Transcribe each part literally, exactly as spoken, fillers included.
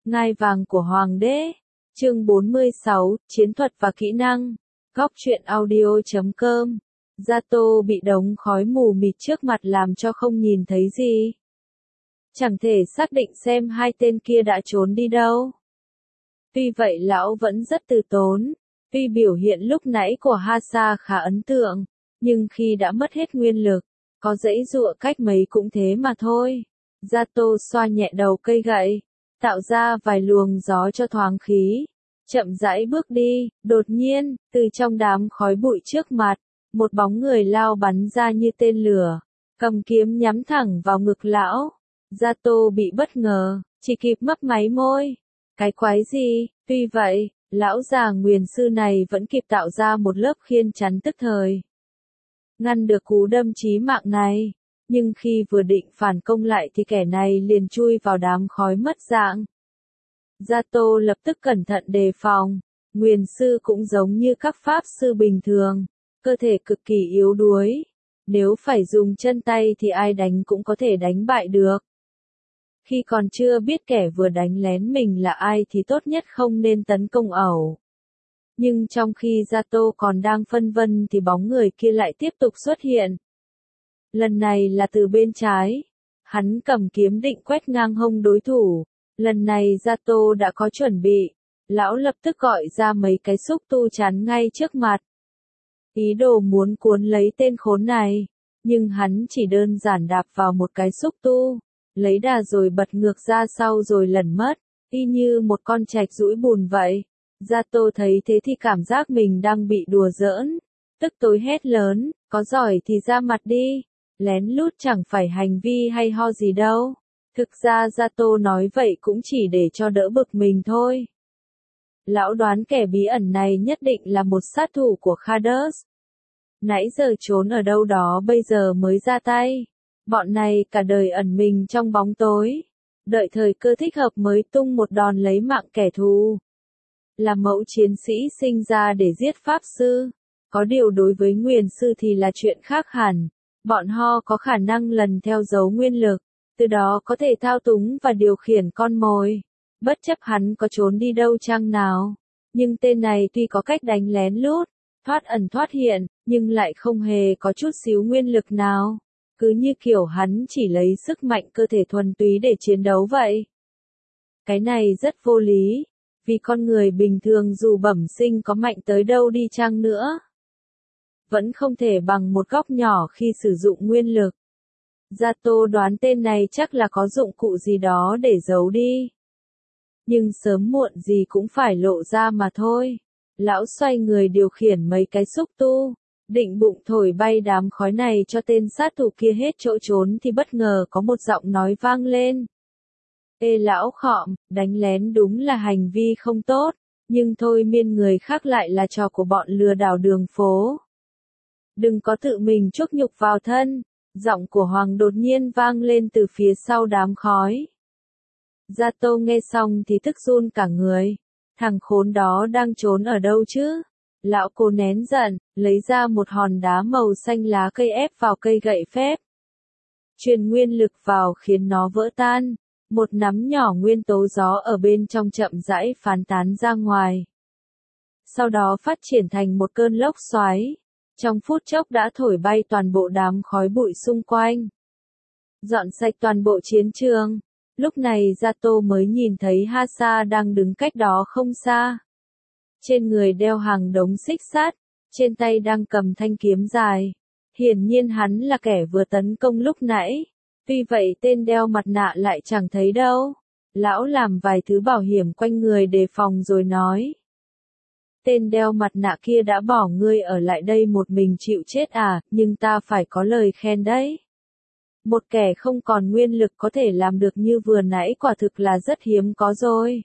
Ngai vàng của Hoàng đế. Chương bốn mươi sáu, Chiến thuật và kỹ năng. Góc truyện audio chấm com. Zato bị đống khói mù mịt trước mặt làm cho không nhìn thấy gì. Chẳng thể xác định xem hai tên kia đã trốn đi đâu. Tuy vậy lão vẫn rất từ tốn. Tuy biểu hiện lúc nãy của Hasa khá ấn tượng, nhưng khi đã mất hết nguyên lực, có giãy giụa cách mấy cũng thế mà thôi. Zato xoa nhẹ đầu cây gậy, tạo ra vài luồng gió cho thoáng khí, chậm rãi bước đi. Đột nhiên, từ trong đám khói bụi trước mặt, một bóng người lao bắn ra như tên lửa, cầm kiếm nhắm thẳng vào ngực lão. Zato bị bất ngờ, chỉ kịp mấp máy môi. Cái quái gì? Tuy vậy, lão già nguyền sư này vẫn kịp tạo ra một lớp khiên chắn tức thời, ngăn được cú đâm chí mạng này. Nhưng khi vừa định phản công lại thì kẻ này liền chui vào đám khói mất dạng. Zato lập tức cẩn thận đề phòng. Nguyền sư cũng giống như các pháp sư bình thường, cơ thể cực kỳ yếu đuối. Nếu phải dùng chân tay thì ai đánh cũng có thể đánh bại được. Khi còn chưa biết kẻ vừa đánh lén mình là ai thì tốt nhất không nên tấn công ẩu. Nhưng trong khi Zato còn đang phân vân thì bóng người kia lại tiếp tục xuất hiện. Lần này là từ bên trái. Hắn cầm kiếm định quét ngang hông đối thủ. Lần này Zato đã có chuẩn bị. Lão lập tức gọi ra mấy cái xúc tu chắn ngay trước mặt. Ý đồ muốn cuốn lấy tên khốn này. Nhưng hắn chỉ đơn giản đạp vào một cái xúc tu, lấy đà rồi bật ngược ra sau rồi lẩn mất, y như một con trạch duỗi bùn vậy. Zato thấy thế thì cảm giác mình đang bị đùa giỡn. Tức tối hét lớn, có giỏi thì ra mặt đi. Lén lút chẳng phải hành vi hay ho gì đâu. Thực ra Zato nói vậy cũng chỉ để cho đỡ bực mình thôi. Lão đoán kẻ bí ẩn này nhất định là một sát thủ của Khadus. Nãy giờ trốn ở đâu đó bây giờ mới ra tay. Bọn này cả đời ẩn mình trong bóng tối, đợi thời cơ thích hợp mới tung một đòn lấy mạng kẻ thù. Là mẫu chiến sĩ sinh ra để giết pháp sư. Có điều đối với nguyền sư thì là chuyện khác hẳn. Bọn họ có khả năng lần theo dấu nguyên lực, từ đó có thể thao túng và điều khiển con mồi. Bất chấp hắn có trốn đi đâu chăng nào. Nhưng tên này tuy có cách đánh lén lút, thoát ẩn thoát hiện, nhưng lại không hề có chút xíu nguyên lực nào. Cứ như kiểu hắn chỉ lấy sức mạnh cơ thể thuần túy để chiến đấu vậy. Cái này rất vô lý, vì con người bình thường dù bẩm sinh có mạnh tới đâu đi chăng nữa, vẫn không thể bằng một góc nhỏ khi sử dụng nguyên lực. Zato đoán tên này chắc là có dụng cụ gì đó để giấu đi. Nhưng sớm muộn gì cũng phải lộ ra mà thôi. Lão xoay người điều khiển mấy cái xúc tu, định bụng thổi bay đám khói này cho tên sát thủ kia hết chỗ trốn thì bất ngờ có một giọng nói vang lên. Ê lão khọm, đánh lén đúng là hành vi không tốt, nhưng thôi miên người khác lại là trò của bọn lừa đảo đường phố. Đừng có tự mình chuốc nhục vào thân. Giọng của Hoàng đột nhiên vang lên từ phía sau đám khói. Zato nghe xong thì tức run cả người. Thằng khốn đó đang trốn ở đâu chứ? Lão cố nén giận, lấy ra một hòn đá màu xanh lá cây ép vào cây gậy phép. Truyền nguyên lực vào khiến nó vỡ tan. Một nắm nhỏ nguyên tố gió ở bên trong chậm rãi phán tán ra ngoài. Sau đó phát triển thành một cơn lốc xoáy. Trong phút chốc đã thổi bay toàn bộ đám khói bụi xung quanh. Dọn sạch toàn bộ chiến trường. Lúc này Zato mới nhìn thấy Hasa đang đứng cách đó không xa. Trên người đeo hàng đống xích sắt, trên tay đang cầm thanh kiếm dài. Hiển nhiên hắn là kẻ vừa tấn công lúc nãy. Tuy vậy tên đeo mặt nạ lại chẳng thấy đâu. Lão làm vài thứ bảo hiểm quanh người đề phòng rồi nói. Tên đeo mặt nạ kia đã bỏ ngươi ở lại đây một mình chịu chết à, nhưng ta phải có lời khen đấy. Một kẻ không còn nguyên lực có thể làm được như vừa nãy quả thực là rất hiếm có rồi.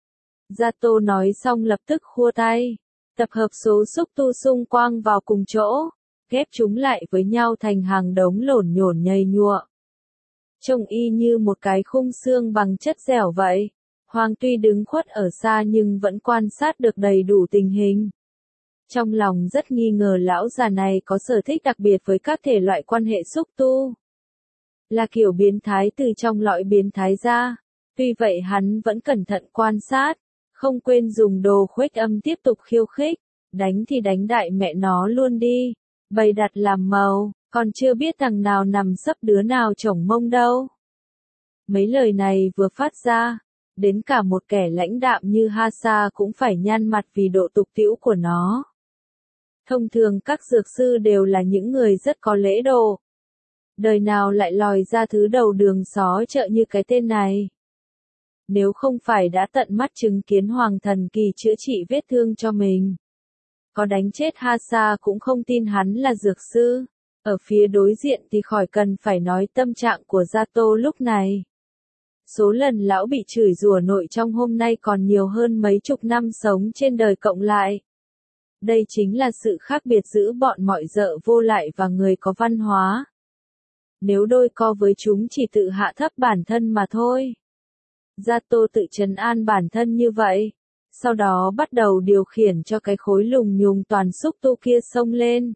Zato nói xong lập tức khua tay, tập hợp số xúc tu xung quanh vào cùng chỗ, ghép chúng lại với nhau thành hàng đống lổn nhổn nhầy nhụa. Trông y như một cái khung xương bằng chất dẻo vậy. Hoàng tuy đứng khuất ở xa nhưng vẫn quan sát được đầy đủ tình hình. Trong lòng rất nghi ngờ lão già này có sở thích đặc biệt với các thể loại quan hệ xúc tu. Là kiểu biến thái từ trong lõi biến thái ra. Tuy vậy hắn vẫn cẩn thận quan sát, không quên dùng đồ khuếch âm tiếp tục khiêu khích, đánh thì đánh đại mẹ nó luôn đi, bày đặt làm màu, còn chưa biết thằng nào nằm sấp đứa nào chổng mông đâu. Mấy lời này vừa phát ra, đến cả một kẻ lãnh đạm như Hasa cũng phải nhăn mặt vì độ tục tĩu của nó. Thông thường các dược sư đều là những người rất có lễ độ. Đời nào lại lòi ra thứ đầu đường xó chợ như cái tên này. Nếu không phải đã tận mắt chứng kiến Hoàng Thần Kỳ chữa trị vết thương cho mình, có đánh chết Hasa cũng không tin hắn là dược sư. Ở phía đối diện thì khỏi cần phải nói tâm trạng của Zato lúc này. Số lần lão bị chửi rủa nội trong hôm nay còn nhiều hơn mấy chục năm sống trên đời cộng lại. Đây chính là sự khác biệt giữa bọn mọi dợ vô lại và người có văn hóa. Nếu đôi co với chúng chỉ tự hạ thấp bản thân mà thôi. Zato tự trấn an bản thân như vậy, sau đó bắt đầu điều khiển cho cái khối lùng nhùng toàn xúc tu kia xông lên.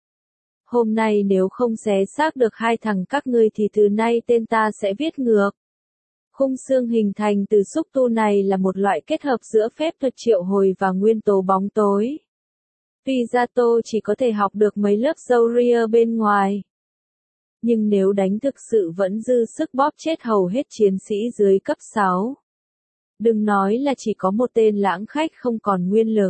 Hôm nay nếu không xé xác được hai thằng các ngươi thì từ nay tên ta sẽ viết ngược. Khung xương hình thành từ xúc tu này là một loại kết hợp giữa phép thuật triệu hồi và nguyên tố bóng tối. Tuy Zato chỉ có thể học được mấy lớp râu ria bên ngoài, nhưng nếu đánh thực sự vẫn dư sức bóp chết hầu hết chiến sĩ dưới cấp sáu. Đừng nói là chỉ có một tên lãng khách không còn nguyên lực.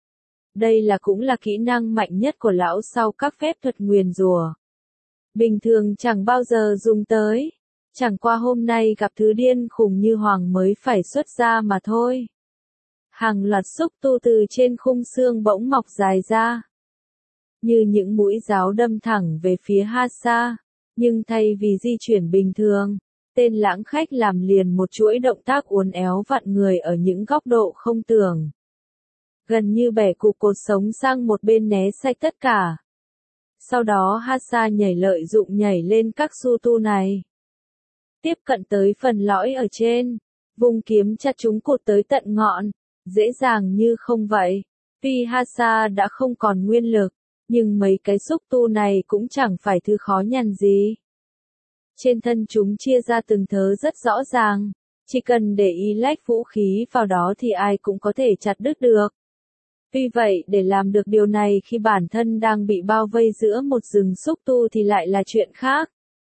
Đây là cũng là kỹ năng mạnh nhất của lão sau các phép thuật nguyền rủa. Bình thường chẳng bao giờ dùng tới. Chẳng qua hôm nay gặp thứ điên khùng như Hoàng mới phải xuất ra mà thôi. Hàng loạt xúc tu từ trên khung xương bỗng mọc dài ra, như những mũi giáo đâm thẳng về phía Hasa, nhưng thay vì di chuyển bình thường, tên lãng khách làm liền một chuỗi động tác uốn éo vặn người ở những góc độ không tưởng. Gần như bẻ cục cột sống sang một bên né sạch tất cả. Sau đó Hasa nhảy lợi dụng nhảy lên các su tu này. Tiếp cận tới phần lõi ở trên, vùng kiếm chặt chúng cột tới tận ngọn, dễ dàng như không vậy. Tuy Hasa đã không còn nguyên lực, nhưng mấy cái xúc tu này cũng chẳng phải thứ khó nhằn gì. Trên thân chúng chia ra từng thớ rất rõ ràng, chỉ cần để ý lách vũ khí vào đó thì ai cũng có thể chặt đứt được. Tuy vậy để làm được điều này khi bản thân đang bị bao vây giữa một rừng xúc tu thì lại là chuyện khác.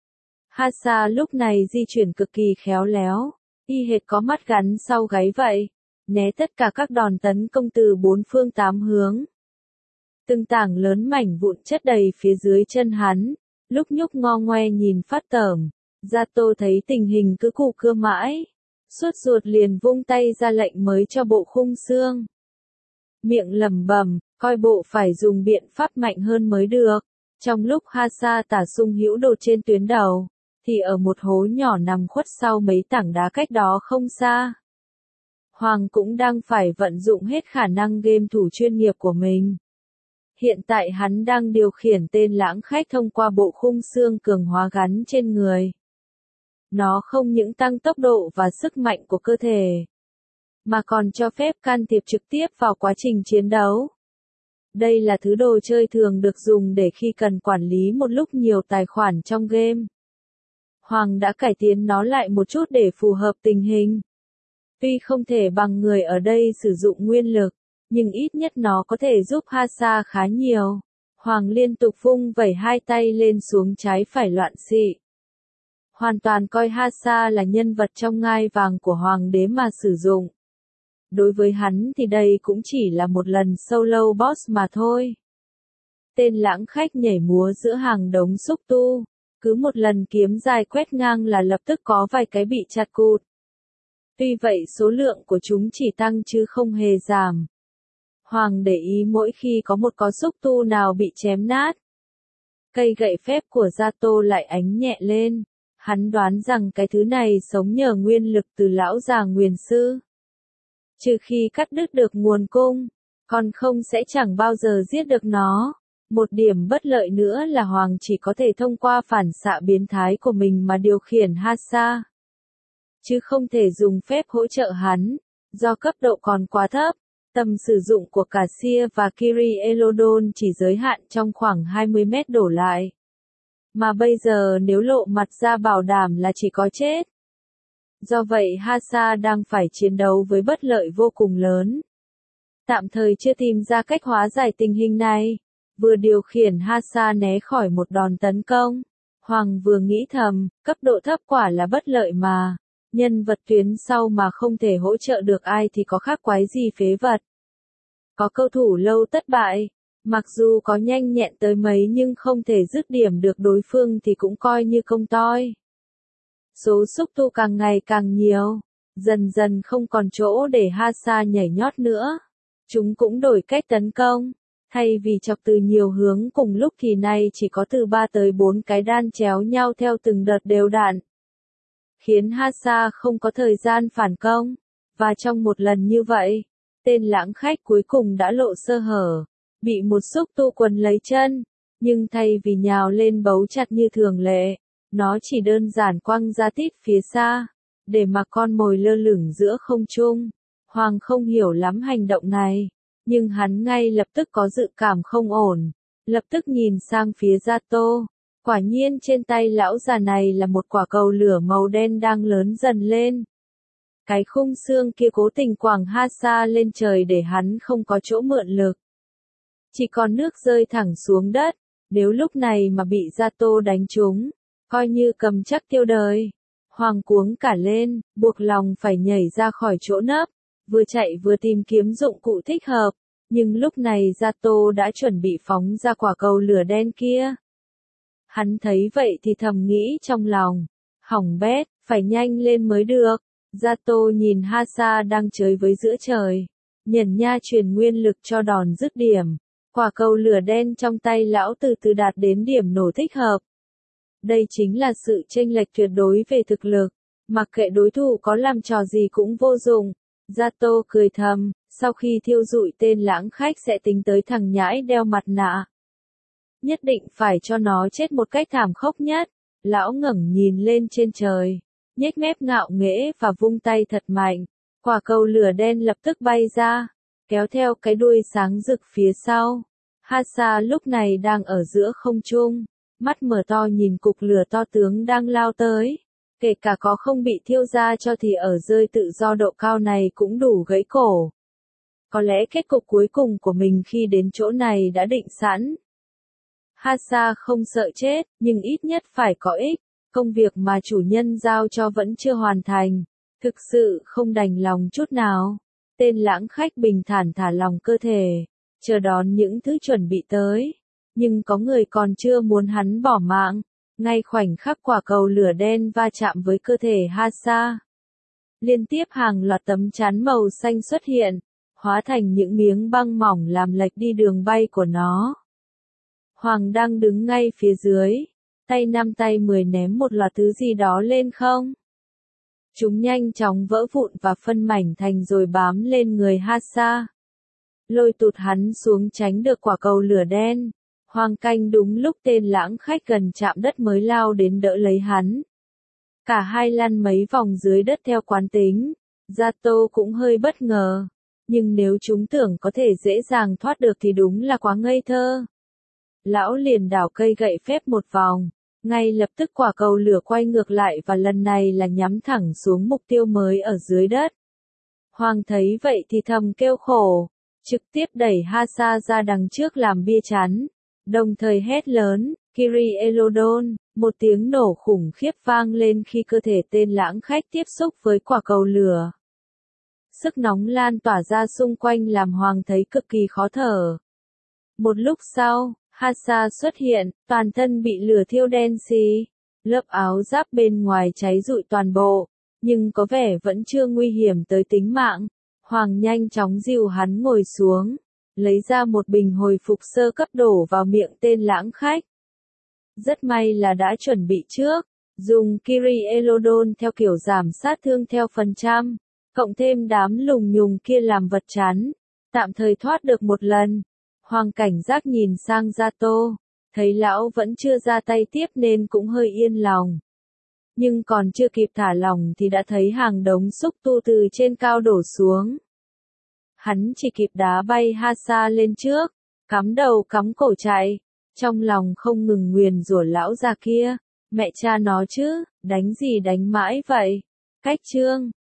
Hasa lúc này di chuyển cực kỳ khéo léo, y hệt có mắt gắn sau gáy vậy, né tất cả các đòn tấn công từ bốn phương tám hướng. Từng tảng lớn mảnh vụn chất đầy phía dưới chân hắn, lúc nhúc ngo ngoe nhìn phát tởm. Zato thấy tình hình cứ cù cưa mãi, suốt ruột liền vung tay ra lệnh mới cho bộ khung xương. Miệng lẩm bẩm, coi bộ phải dùng biện pháp mạnh hơn mới được. Trong lúc Hasa tả sung hữu đột trên tuyến đầu, thì ở một hố nhỏ nằm khuất sau mấy tảng đá cách đó không xa, Hoàng cũng đang phải vận dụng hết khả năng game thủ chuyên nghiệp của mình. Hiện tại hắn đang điều khiển tên lãng khách thông qua bộ khung xương cường hóa gắn trên người. Nó không những tăng tốc độ và sức mạnh của cơ thể, mà còn cho phép can thiệp trực tiếp vào quá trình chiến đấu. Đây là thứ đồ chơi thường được dùng để khi cần quản lý một lúc nhiều tài khoản trong game. Hoàng đã cải tiến nó lại một chút để phù hợp tình hình. Tuy không thể bằng người ở đây sử dụng nguyên lực, nhưng ít nhất nó có thể giúp Hasa khá nhiều. Hoàng liên tục vung vẩy hai tay lên xuống trái phải loạn xị. Hoàn toàn coi Hasa là nhân vật trong ngai vàng của Hoàng đế mà sử dụng. Đối với hắn thì đây cũng chỉ là một lần solo boss mà thôi. Tên lãng khách nhảy múa giữa hàng đống xúc tu. Cứ một lần kiếm dài quét ngang là lập tức có vài cái bị chặt cụt. Tuy vậy số lượng của chúng chỉ tăng chứ không hề giảm. Hoàng để ý mỗi khi có một có xúc tu nào bị chém nát. Cây gậy phép của Zato lại ánh nhẹ lên. Hắn đoán rằng cái thứ này sống nhờ nguyên lực từ lão già nguyền sư. Trừ khi cắt đứt được nguồn cung, còn không sẽ chẳng bao giờ giết được nó. Một điểm bất lợi nữa là Hoàng chỉ có thể thông qua phản xạ biến thái của mình mà điều khiển Hasa, chứ không thể dùng phép hỗ trợ hắn, do cấp độ còn quá thấp. Tầm sử dụng của cả Seer và Kiri Elodon chỉ giới hạn trong khoảng hai mươi mét đổ lại. Mà bây giờ nếu lộ mặt ra bảo đảm là chỉ có chết. Do vậy Hasa đang phải chiến đấu với bất lợi vô cùng lớn. Tạm thời chưa tìm ra cách hóa giải tình hình này, vừa điều khiển Hasa né khỏi một đòn tấn công. Hoàng vừa nghĩ thầm, cấp độ thấp quả là bất lợi mà, nhân vật tuyến sau mà không thể hỗ trợ được ai thì có khác quái gì phế vật. Có cầu thủ lâu thất bại, mặc dù có nhanh nhẹn tới mấy nhưng không thể dứt điểm được đối phương thì cũng coi như công toi. Số xúc tu càng ngày càng nhiều, dần dần không còn chỗ để Hasa nhảy nhót nữa. Chúng cũng đổi cách tấn công, thay vì chọc từ nhiều hướng cùng lúc thì nay chỉ có từ ba tới bốn cái đan chéo nhau theo từng đợt đều đặn, khiến Hasa không có thời gian phản công, và trong một lần như vậy, tên lãng khách cuối cùng đã lộ sơ hở, bị một xúc tu quấn lấy chân, nhưng thay vì nhào lên bấu chặt như thường lệ, nó chỉ đơn giản quăng ra tít phía xa, để mà con mồi lơ lửng giữa không trung. Hoàng không hiểu lắm hành động này, nhưng hắn ngay lập tức có dự cảm không ổn, lập tức nhìn sang phía Zato. Quả nhiên trên tay lão già này là một quả cầu lửa màu đen đang lớn dần lên. Cái khung xương kia cố tình quẳng Hasa lên trời để hắn không có chỗ mượn lực. Chỉ còn nước rơi thẳng xuống đất, nếu lúc này mà bị Zato đánh trúng, coi như cầm chắc tiêu đời. Hoàng cuống cả lên, buộc lòng phải nhảy ra khỏi chỗ nấp, vừa chạy vừa tìm kiếm dụng cụ thích hợp, nhưng lúc này Zato đã chuẩn bị phóng ra quả cầu lửa đen kia. Hắn thấy vậy thì thầm nghĩ trong lòng, hỏng bét, phải nhanh lên mới được. Zato nhìn Hasa đang chơi với giữa trời, nhẩn nha truyền nguyên lực cho đòn dứt điểm. Quả cầu lửa đen trong tay lão từ từ đạt đến điểm nổ thích hợp. Đây chính là sự chênh lệch tuyệt đối về thực lực, mặc kệ đối thủ có làm trò gì cũng vô dụng. Zato cười thầm, sau khi thiêu rụi tên lãng khách sẽ tính tới thằng nhãi đeo mặt nạ. Nhất định phải cho nó chết một cách thảm khốc nhất. Lão ngẩng nhìn lên trên trời, nhếch mép ngạo nghễ và vung tay thật mạnh. Quả cầu lửa đen lập tức bay ra, kéo theo cái đuôi sáng rực phía sau. Hasa lúc này đang ở giữa không trung, mắt mở to nhìn cục lửa to tướng đang lao tới. Kể cả có không bị thiêu ra cho thì ở rơi tự do độ cao này cũng đủ gãy cổ. Có lẽ kết cục cuối cùng của mình khi đến chỗ này đã định sẵn. Hasa không sợ chết, nhưng ít nhất phải có ích. Công việc mà chủ nhân giao cho vẫn chưa hoàn thành. Thực sự không đành lòng chút nào. Tên lãng khách bình thản thả lòng cơ thể, chờ đón những thứ chuẩn bị tới. Nhưng có người còn chưa muốn hắn bỏ mạng. Ngay khoảnh khắc quả cầu lửa đen va chạm với cơ thể Hasa, liên tiếp hàng loạt tấm chắn màu xanh xuất hiện, hóa thành những miếng băng mỏng làm lệch đi đường bay của nó. Hoàng đang đứng ngay phía dưới, tay năm tay mười ném một loạt thứ gì đó lên không. Chúng nhanh chóng vỡ vụn và phân mảnh thành rồi bám lên người Hasa, lôi tụt hắn xuống tránh được quả cầu lửa đen. Hoàng canh đúng lúc tên lãng khách gần chạm đất mới lao đến đỡ lấy hắn. Cả hai lăn mấy vòng dưới đất theo quán tính. Zato cũng hơi bất ngờ. Nhưng nếu chúng tưởng có thể dễ dàng thoát được thì đúng là quá ngây thơ. Lão liền đảo cây gậy phép một vòng. Ngay lập tức quả cầu lửa quay ngược lại và lần này là nhắm thẳng xuống mục tiêu mới ở dưới đất. Hoàng thấy vậy thì thầm kêu khổ. Trực tiếp đẩy Hasa ra đằng trước làm bia chắn. Đồng thời hét lớn, Kiri Elodon, một tiếng nổ khủng khiếp vang lên khi cơ thể tên lãng khách tiếp xúc với quả cầu lửa. Sức nóng lan tỏa ra xung quanh làm Hoàng thấy cực kỳ khó thở. Một lúc sau, Hasa xuất hiện, toàn thân bị lửa thiêu đen xì, lớp áo giáp bên ngoài cháy rụi toàn bộ, nhưng có vẻ vẫn chưa nguy hiểm tới tính mạng. Hoàng nhanh chóng dìu hắn ngồi xuống, lấy ra một bình hồi phục sơ cấp đổ vào miệng tên lãng khách. Rất may là đã chuẩn bị trước, dùng Kiri Elodon theo kiểu giảm sát thương theo phần trăm, cộng thêm đám lùng nhùng kia làm vật chắn, tạm thời thoát được một lần. Hoàng cảnh giác nhìn sang Zato, thấy lão vẫn chưa ra tay tiếp nên cũng hơi yên lòng. Nhưng còn chưa kịp thả lỏng thì đã thấy hàng đống xúc tu từ trên cao đổ xuống. Hắn chỉ kịp đá bay Hasa lên trước, cắm đầu cắm cổ chạy, trong lòng không ngừng nguyền rủa lão già kia, mẹ cha nó chứ, đánh gì đánh mãi vậy, Cách chương